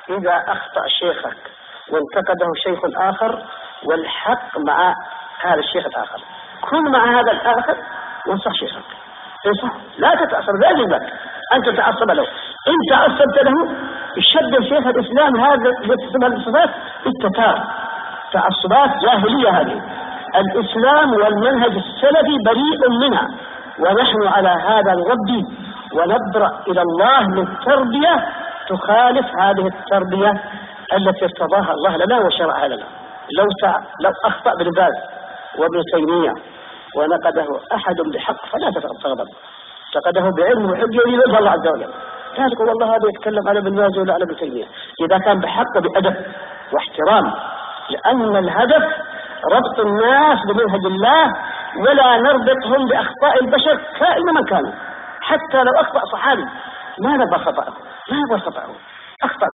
إذا أخطأ شيخك وانتقده شيخ آخر والحق مع هذا الشيخ الآخر، كن مع هذا الآخر وانصح شيخك. لا تتأثر، لا يجب لك أن تتعصب له. إن تعصبت له يشد شيخ الإسلام هذا يتسمى الصفات التتار، تعصبات جاهلية هذه. الإسلام والمنهج السلفي بريء منها، ونحن على هذا نربي ونبرأ إلى الله من تربية تخالف هذه التربية التي ارتضاها الله لنا وشرعها لنا. لو أخطأ ابن باز وابن تيمية ونقده أحد بحق فلا تغضب، نقده بعلم وحجة لوجه الله عز وجل، لا تقول والله هذا يتكلم على ابن باز ولا على ابن تيمية، إذا كان بحق بأدب واحترام، لأن الهدف ربط الناس بمنهج الله، ولا نربطهم بأخطاء البشر كائن من كانوا. حتى لو أخطأ صحابي ما نبغى خطأه، أخطأ